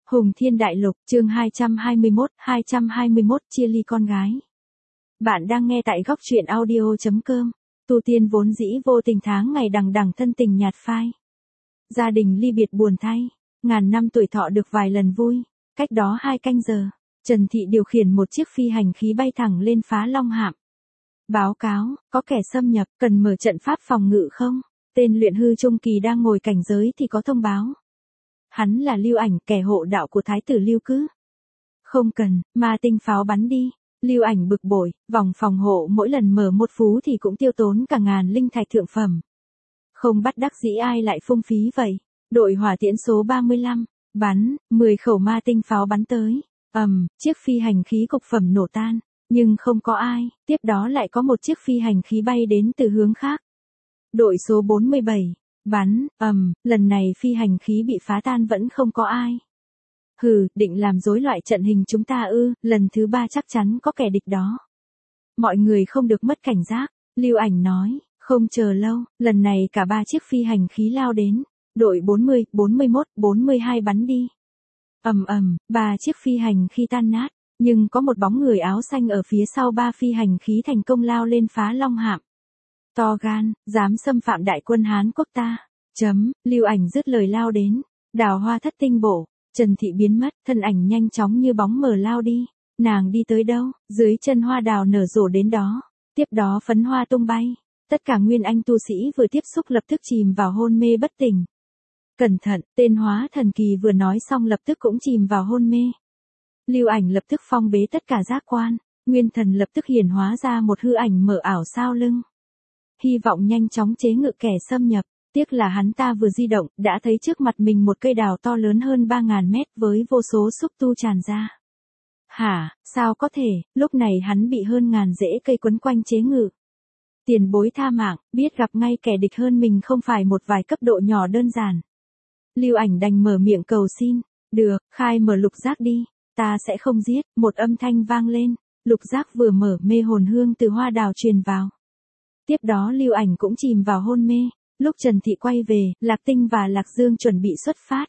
Hùng Thiên Đại Lục, chương 221 chia ly con gái. Bạn đang nghe tại góc truyện audio.com. Tu tiên vốn dĩ vô tình tháng ngày đằng đằng thân tình nhạt phai. Gia đình ly biệt buồn thay, ngàn năm tuổi thọ được vài lần vui. Cách đó 2 canh giờ, Trần Thị điều khiển một chiếc phi hành khí bay thẳng lên Phá Long Hạm. Báo cáo, có kẻ xâm nhập, cần mở trận pháp phòng ngự không? Tên luyện hư trung kỳ đang ngồi cảnh giới thì có thông báo. Hắn là Lưu Ảnh, kẻ hộ đạo của Thái tử Lưu Cứ. Không cần, ma tinh pháo bắn đi. Lưu Ảnh bực bội, vòng phòng hộ mỗi lần mở một phú thì cũng tiêu tốn cả ngàn linh thạch thượng phẩm. Không bắt đắc dĩ ai lại phung phí vậy. Đội hỏa tiễn số 35, bắn, 10 khẩu ma tinh pháo bắn tới. Chiếc phi hành khí cục phẩm nổ tan, nhưng không có ai, tiếp đó lại có một chiếc phi hành khí bay đến từ hướng khác. Đội số 47, bắn, lần này phi hành khí bị phá tan vẫn không có ai. Hừ, định làm rối loạn trận hình chúng ta ư? Lần thứ 3 chắc chắn có kẻ địch đó. Mọi người không được mất cảnh giác, Lưu Ảnh nói, không chờ lâu, lần này cả 3 chiếc phi hành khí lao đến. Đội 40, 41, 42 bắn đi. 3 chiếc phi hành khí tan nát, nhưng có một bóng người áo xanh ở phía sau 3 phi hành khí thành công lao lên Phá Long Hạm. To gan, dám xâm phạm đại quân Hán quốc ta. Lưu Ảnh dứt lời lao đến, đào hoa thất tinh bổ, Trần Thị biến mất, thân ảnh nhanh chóng như bóng mờ lao đi. Nàng đi tới đâu, dưới chân hoa đào nở rộ đến đó, tiếp đó phấn hoa tung bay. Tất cả nguyên anh tu sĩ vừa tiếp xúc lập tức chìm vào hôn mê bất tỉnh. Cẩn thận, tên hóa thần kỳ vừa nói xong lập tức cũng chìm vào hôn mê. Lưu Ảnh lập tức phong bế tất cả giác quan, nguyên thần lập tức hiển hóa ra một hư ảnh mở ảo sau lưng. Hy vọng nhanh chóng chế ngự kẻ xâm nhập, tiếc là hắn ta vừa di động, đã thấy trước mặt mình một cây đào to lớn hơn 3.000 mét với vô số xúc tu tràn ra. Hả, sao có thể, lúc này hắn bị hơn ngàn rễ cây quấn quanh chế ngự. Tiền bối tha mạng, biết gặp ngay kẻ địch hơn mình không phải một vài cấp độ nhỏ đơn giản. Lưu Ảnh đành mở miệng cầu xin, được, khai mở lục giác đi, ta sẽ không giết, một âm thanh vang lên, lục giác vừa mở mê hồn hương từ hoa đào truyền vào. Tiếp đó Lưu Ảnh cũng chìm vào hôn mê, lúc Trần Thị quay về, Lạc Tinh và Lạc Dương chuẩn bị xuất phát.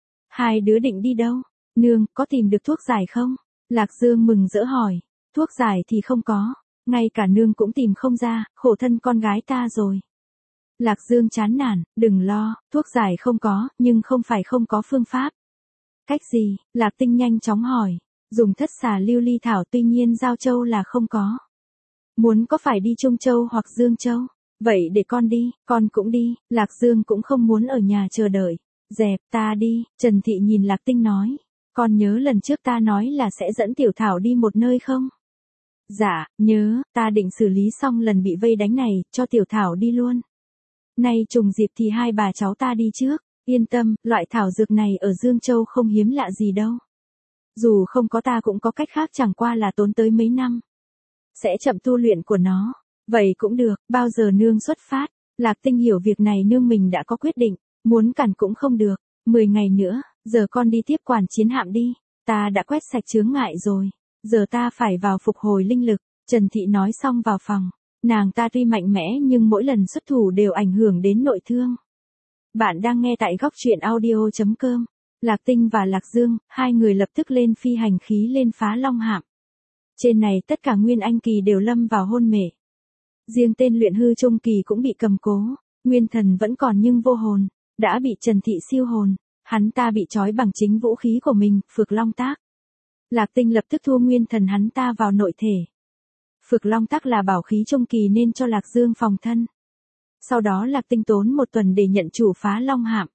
Hai đứa định đi đâu? Nương, có tìm được thuốc giải không? Lạc Dương mừng rỡ hỏi, thuốc giải thì không có, ngay cả nương cũng tìm không ra, khổ thân con gái ta rồi. Lạc Dương chán nản, đừng lo, thuốc giải không có, nhưng không phải không có phương pháp. Cách gì? Lạc Tinh nhanh chóng hỏi, dùng thất xà lưu ly thảo tuy nhiên Giao Châu là không có. Muốn có phải đi Trung Châu hoặc Dương Châu? Vậy để con đi, con cũng đi, Lạc Dương cũng không muốn ở nhà chờ đợi. Dẹp, ta đi, Trần Thị nhìn Lạc Tinh nói, con nhớ lần trước ta nói là sẽ dẫn Tiểu Thảo đi một nơi không? Dạ, nhớ, ta định xử lý xong lần bị vây đánh này, cho Tiểu Thảo đi luôn. Nay trùng dịp thì hai bà cháu ta đi trước, yên tâm, loại thảo dược này ở Dương Châu không hiếm lạ gì đâu. Dù không có ta cũng có cách khác chẳng qua là tốn tới mấy năm. Sẽ chậm tu luyện của nó. Vậy cũng được, bao giờ nương xuất phát? Lạc Tinh hiểu việc này nương mình đã có quyết định, muốn cản cũng không được. 10 ngày nữa, giờ con đi tiếp quản chiến hạm đi. Ta đã quét sạch chướng ngại rồi. Giờ ta phải vào phục hồi linh lực. Trần Thị nói xong vào phòng. Nàng ta tuy mạnh mẽ nhưng mỗi lần xuất thủ đều ảnh hưởng đến nội thương. Bạn đang nghe tại góc truyện audio.com. Lạc Tinh và Lạc Dương, hai người lập tức lên phi hành khí lên Phá Long Hạm. Trên này tất cả nguyên anh kỳ đều lâm vào hôn mê. Riêng tên luyện hư trung kỳ cũng bị cầm cố, nguyên thần vẫn còn nhưng vô hồn, đã bị Trần Thị siêu hồn, hắn ta bị trói bằng chính vũ khí của mình, Phược Long Tác. Lạc Tinh lập tức thu nguyên thần hắn ta vào nội thể. Phược Long Tác là bảo khí trung kỳ nên cho Lạc Dương phòng thân. Sau đó Lạc Tinh tốn 1 tuần để nhận chủ Phá Long Hạm.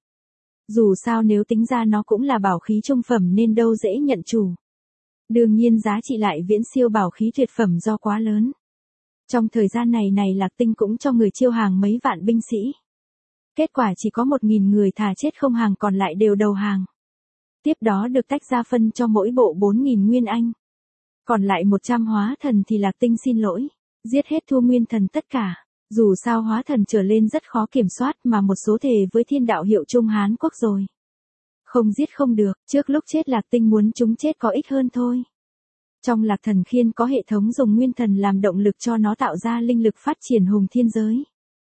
Dù sao nếu tính ra nó cũng là bảo khí trung phẩm nên đâu dễ nhận chủ. Đương nhiên giá trị lại viễn siêu bảo khí tuyệt phẩm do quá lớn. Trong thời gian này Lạc Tinh cũng cho người chiêu hàng mấy vạn binh sĩ. Kết quả chỉ có 1.000 người thà chết không hàng còn lại đều đầu hàng. Tiếp đó được tách ra phân cho mỗi bộ 4.000 nguyên anh. Còn lại 100 hóa thần thì Lạc Tinh xin lỗi, giết hết thu nguyên thần tất cả. Dù sao hóa thần trở lên rất khó kiểm soát mà một số thề với thiên đạo hiệu Trung Hán quốc rồi. Không giết không được, trước lúc chết Lạc Tinh muốn chúng chết có ích hơn thôi. Trong Lạc Thần Khiên có hệ thống dùng nguyên thần làm động lực cho nó tạo ra linh lực phát triển hùng thiên giới.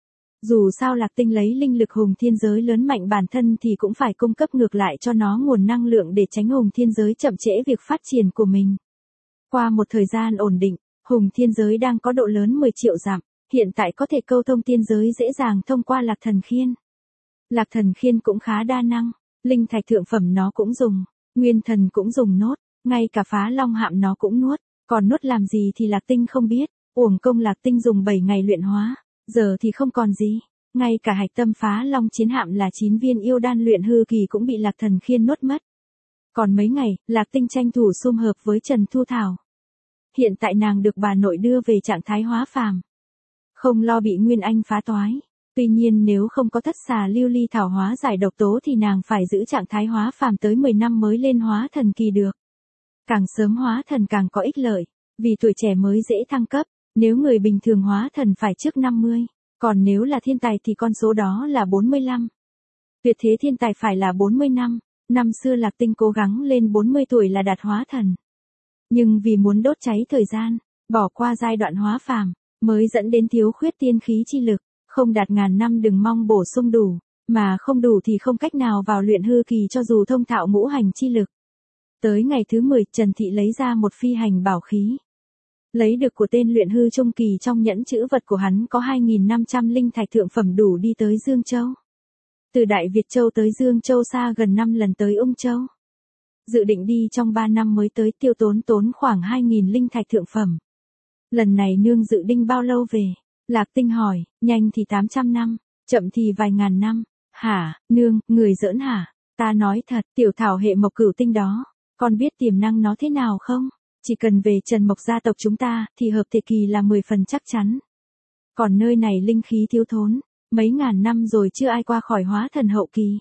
Dù sao Lạc Tinh lấy linh lực hùng thiên giới lớn mạnh bản thân thì cũng phải cung cấp ngược lại cho nó nguồn năng lượng để tránh hùng thiên giới chậm trễ việc phát triển của mình. Qua một thời gian ổn định, hùng thiên giới đang có độ lớn 10 triệu dặm, hiện tại có thể câu thông tiên giới dễ dàng thông qua Lạc Thần Khiên. Lạc Thần Khiên cũng khá đa năng, linh thạch thượng phẩm nó cũng dùng, nguyên thần cũng dùng nốt, ngay cả Phá Long Hạm nó cũng nuốt, còn nuốt làm gì thì Lạc Tinh không biết, uổng công Lạc Tinh dùng 7 ngày luyện hóa, giờ thì không còn gì, ngay cả hạch tâm Phá Long chiến hạm là 9 viên yêu đan luyện hư kỳ cũng bị Lạc Thần Khiên nuốt mất. Còn mấy ngày, Lạc Tinh tranh thủ sum hợp với Trần Thu Thảo. Hiện tại nàng được bà nội đưa về trạng thái hóa phàm, không lo bị Nguyên Anh phá toái. Tuy nhiên nếu không có thất xà lưu ly thảo hóa giải độc tố thì nàng phải giữ trạng thái hóa phàm tới 10 năm mới lên hóa thần kỳ được. Càng sớm hóa thần càng có ích lợi, vì tuổi trẻ mới dễ thăng cấp, nếu người bình thường hóa thần phải trước 50, còn nếu là thiên tài thì con số đó là 45. Tuyệt thế thiên tài phải là 40 năm, năm xưa Lạc Tinh cố gắng lên 40 tuổi là đạt hóa thần. Nhưng vì muốn đốt cháy thời gian, bỏ qua giai đoạn hóa phàm, mới dẫn đến thiếu khuyết tiên khí chi lực. Không đạt ngàn năm đừng mong bổ sung đủ, mà không đủ thì không cách nào vào luyện hư kỳ cho dù thông thạo ngũ hành chi lực. Tới ngày thứ 10, Trần Thị lấy ra một phi hành bảo khí. Lấy được của tên luyện hư trung kỳ trong nhẫn chữ vật của hắn có 2.500 linh thạch thượng phẩm đủ đi tới Dương Châu. Từ Đại Việt Châu tới Dương Châu xa gần 5 lần tới Ung Châu. Dự định đi trong 3 năm mới tới tiêu tốn khoảng 2.000 linh thạch thượng phẩm. Lần này nương dự định bao lâu về? Lạc Tinh hỏi, nhanh thì 800 năm, chậm thì vài ngàn năm. Hả, nương, người giỡn hả? Ta nói thật, tiểu thảo hệ mộc cửu tinh đó, con biết tiềm năng nó thế nào không? Chỉ cần về Trần Mộc gia tộc chúng ta, thì hợp thể kỳ là 10 phần chắc chắn. Còn nơi này linh khí thiếu thốn, mấy ngàn năm rồi chưa ai qua khỏi hóa thần hậu kỳ.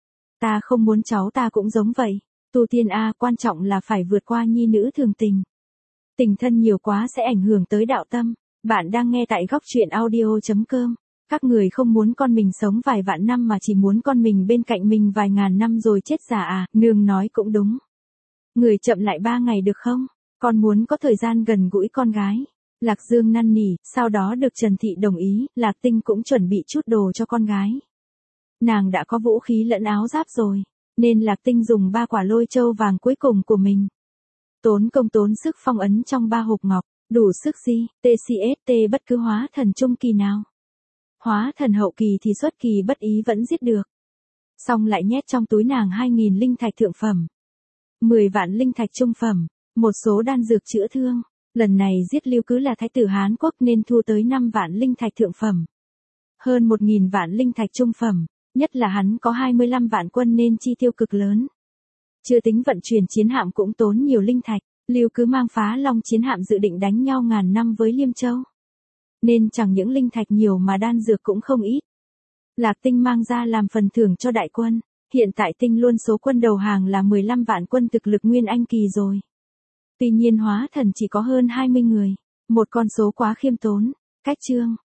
Ta không muốn cháu ta cũng giống vậy, tu tiên quan trọng là phải vượt qua nhi nữ thường tình. Tình thân nhiều quá sẽ ảnh hưởng tới đạo tâm. Bạn đang nghe tại góc truyện audio.com. Các người không muốn con mình sống vài vạn năm mà chỉ muốn con mình bên cạnh mình vài ngàn năm rồi chết già à, nương nói cũng đúng. Người chậm lại 3 ngày được không? Con muốn có thời gian gần gũi con gái. Lạc Dương năn nỉ, sau đó được Trần Thị đồng ý, Lạc Tinh cũng chuẩn bị chút đồ cho con gái. Nàng đã có vũ khí lẫn áo giáp rồi, nên Lạc Tinh dùng 3 quả lôi châu vàng cuối cùng của mình. Tốn công tốn sức phong ấn trong 3 hộp ngọc. Đủ sức gì, TCST bất cứ hóa thần trung kỳ nào. Hóa thần hậu kỳ thì xuất kỳ bất ý vẫn giết được. Xong lại nhét trong túi nàng 2.000 linh thạch thượng phẩm. 10 vạn linh thạch trung phẩm, một số đan dược chữa thương. Lần này giết Lưu Cứ là thái tử Hán Quốc nên thu tới 5 vạn linh thạch thượng phẩm. Hơn 1.000 vạn linh thạch trung phẩm, nhất là hắn có 25 vạn quân nên chi tiêu cực lớn. Chưa tính vận chuyển chiến hạm cũng tốn nhiều linh thạch. Lưu Cứ mang Phá Long chiến hạm dự định đánh nhau ngàn năm với Liêm Châu. Nên chẳng những linh thạch nhiều mà đan dược cũng không ít. Lạc Tinh mang ra làm phần thưởng cho đại quân. Hiện tại Tinh luôn số quân đầu hàng là 15 vạn quân thực lực Nguyên Anh kỳ rồi. Tuy nhiên hóa thần chỉ có hơn 20 người. Một con số quá khiêm tốn. Cách chương.